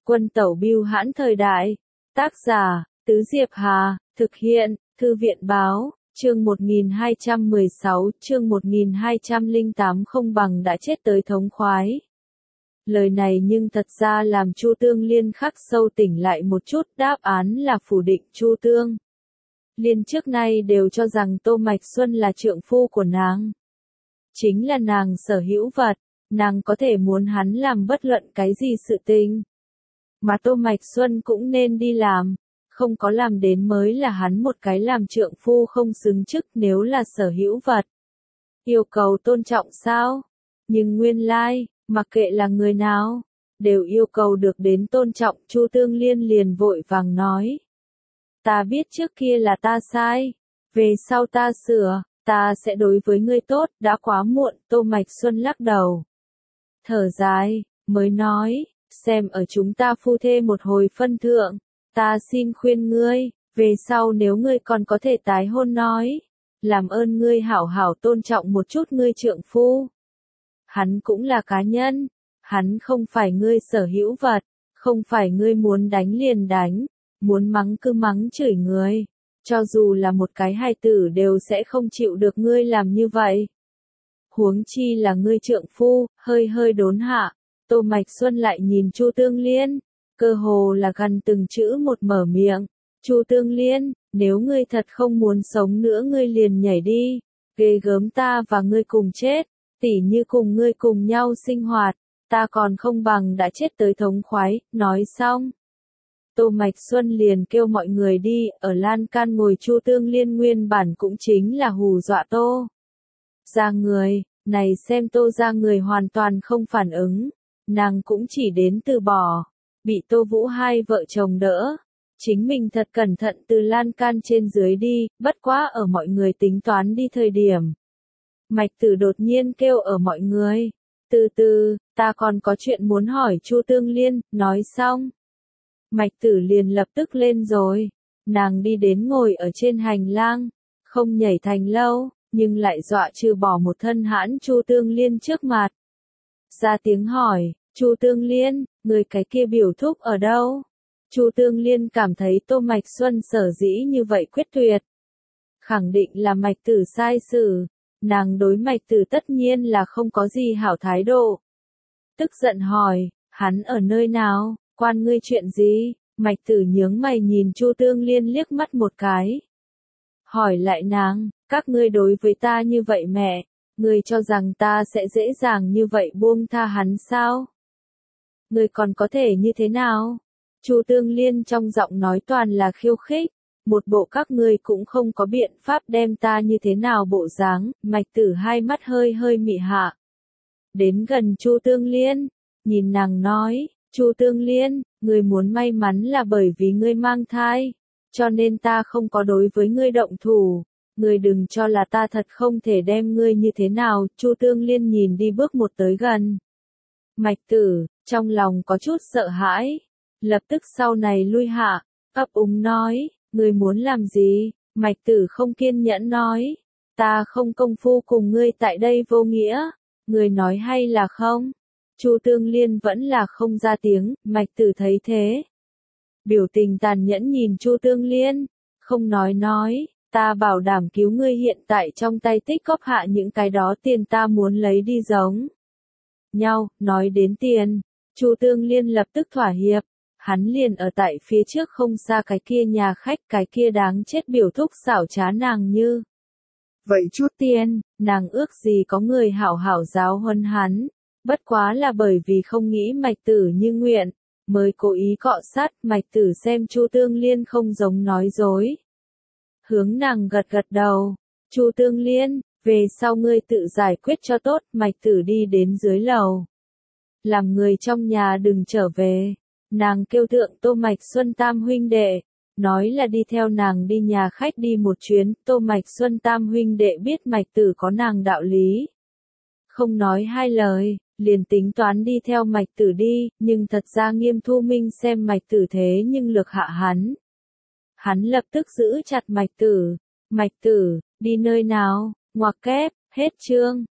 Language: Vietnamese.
Quân tẩu bưu hãn thời đại. Tác giả, Tứ Diệp Hà, thực hiện, Thư viện báo, chương 1216, chương 1208 không bằng đã chết tới thống khoái. Lời này nhưng thật ra làm Chu Tương Liên khắc sâu tỉnh lại một chút, đáp án là phủ định. Chu Tương Liên trước nay đều cho rằng Tô Mạch Xuân là trượng phu của nàng. Chính là nàng sở hữu vật, nàng có thể muốn hắn làm bất luận cái gì sự tình. Mà Tô Mạch Xuân cũng nên đi làm, không có làm đến mới là hắn một cái làm trượng phu không xứng chức. Nếu là sở hữu vật, yêu cầu tôn trọng sao? Nhưng nguyên lai, mặc kệ là người nào, đều yêu cầu được đến tôn trọng. Chu Tương Liên liền vội vàng nói. Ta biết trước kia là ta sai, về sau ta sửa, ta sẽ đối với ngươi tốt. Đã quá muộn. Tô Mạch Xuân lắc đầu, thở dài, mới nói, xem ở chúng ta phu thê một hồi phân thượng, ta xin khuyên ngươi, về sau nếu ngươi còn có thể tái hôn nói, làm ơn ngươi hảo hảo tôn trọng một chút ngươi trượng phu. Hắn cũng là cá nhân, hắn không phải ngươi sở hữu vật, không phải ngươi muốn đánh liền đánh, muốn mắng cứ mắng chửi người, cho dù là một cái hài tử đều sẽ không chịu được ngươi làm như vậy. Huống chi là ngươi trượng phu. Hơi đốn hạ, Tô Mạch Xuân lại nhìn Chu Tương Liên, cơ hồ là gần từng chữ một mở miệng. Chu Tương Liên, nếu ngươi thật không muốn sống nữa ngươi liền nhảy đi, ghê gớm ta và ngươi cùng chết, tỉ như cùng ngươi cùng nhau sinh hoạt, ta còn không bằng đã chết tới thống khoái. Nói xong, Tô Mạch Xuân liền kêu mọi người đi. Ở lan can ngồi Chu Tương Liên nguyên bản cũng chính là hù dọa Tô ra người, này xem Tô ra người hoàn toàn không phản ứng, nàng cũng chỉ đến từ bỏ, bị Tô Vũ hai vợ chồng đỡ, chính mình thật cẩn thận từ lan can trên dưới đi. Bất quá ở mọi người tính toán đi thời điểm, Mạch Tử đột nhiên kêu ở mọi người, từ từ, ta còn có chuyện muốn hỏi Chu Tương Liên. Nói xong, Mạch Tử liền lập tức lên rồi, nàng đi đến ngồi ở trên hành lang, không nhảy thành lâu, nhưng lại dọa trừ bỏ một thân hãn Chu Tương Liên trước mặt. Ra tiếng hỏi, Chu Tương Liên, người cái kia biểu thúc ở đâu? Chu Tương Liên cảm thấy Tô Mạch Xuân sở dĩ như vậy quyết tuyệt, khẳng định là Mạch Tử sai xử, nàng đối Mạch Tử tất nhiên là không có gì hảo thái độ. Tức giận hỏi, hắn ở nơi nào, quan ngươi chuyện gì? Mạch Tử nhướng mày nhìn Chu Tương Liên liếc mắt một cái, hỏi lại nàng, các ngươi đối với ta như vậy mẹ, ngươi cho rằng ta sẽ dễ dàng như vậy buông tha hắn sao? Ngươi còn có thể như thế nào? Chu Tương Liên trong giọng nói toàn là khiêu khích, một bộ các ngươi cũng không có biện pháp đem ta như thế nào bộ dáng. Mạch Tử hai mắt hơi mị hạ, đến gần Chu Tương Liên, nhìn nàng nói, Chu Tương Liên, ngươi muốn may mắn là bởi vì ngươi mang thai, cho nên ta không có đối với ngươi động thủ, ngươi đừng cho là ta thật không thể đem ngươi như thế nào. Chu Tương Liên nhìn đi bước một tới gần Mạch Tử, trong lòng có chút sợ hãi, lập tức sau này lui hạ, ấp úng nói, ngươi muốn làm gì? Mạch Tử không kiên nhẫn nói, ta không công phu cùng ngươi tại đây vô nghĩa, ngươi nói hay là không? Chu Tương Liên vẫn là không ra tiếng. Mạch Tử thấy thế, biểu tình tàn nhẫn nhìn Chu Tương Liên, không nói, ta bảo đảm cứu ngươi. Hiện tại trong tay tích cóp hạ những cái đó tiền ta muốn lấy đi giống nhau. Nói đến tiền, Chu Tương Liên lập tức thỏa hiệp, hắn liền ở tại phía trước không xa cái kia nhà khách, cái kia đáng chết biểu thúc xảo trá nàng như vậy chút tiền, nàng ước gì có người hảo hảo giáo huấn hắn, bất quá là bởi vì không nghĩ Mạch Tử như nguyện, mới cố ý cọ sát. Mạch Tử xem Chu Tương Liên không giống nói dối, hướng nàng gật đầu. Chu Tương Liên, về sau ngươi tự giải quyết cho tốt. Mạch Tử đi đến dưới lầu, làm người trong nhà đừng trở về, nàng kêu thượng Tô Mạch Xuân tam huynh đệ, nói là đi theo nàng đi nhà khách đi một chuyến. Tô Mạch Xuân tam huynh đệ biết Mạch Tử có nàng đạo lý, không nói hai lời, liền tính toán đi theo Mạch Tử đi, nhưng thật ra Nghiêm Thu Minh xem Mạch Tử thế nhưng lược hạ hắn. Hắn lập tức giữ chặt Mạch Tử, Mạch Tử, đi nơi nào? Ngoặc kép, hết chương.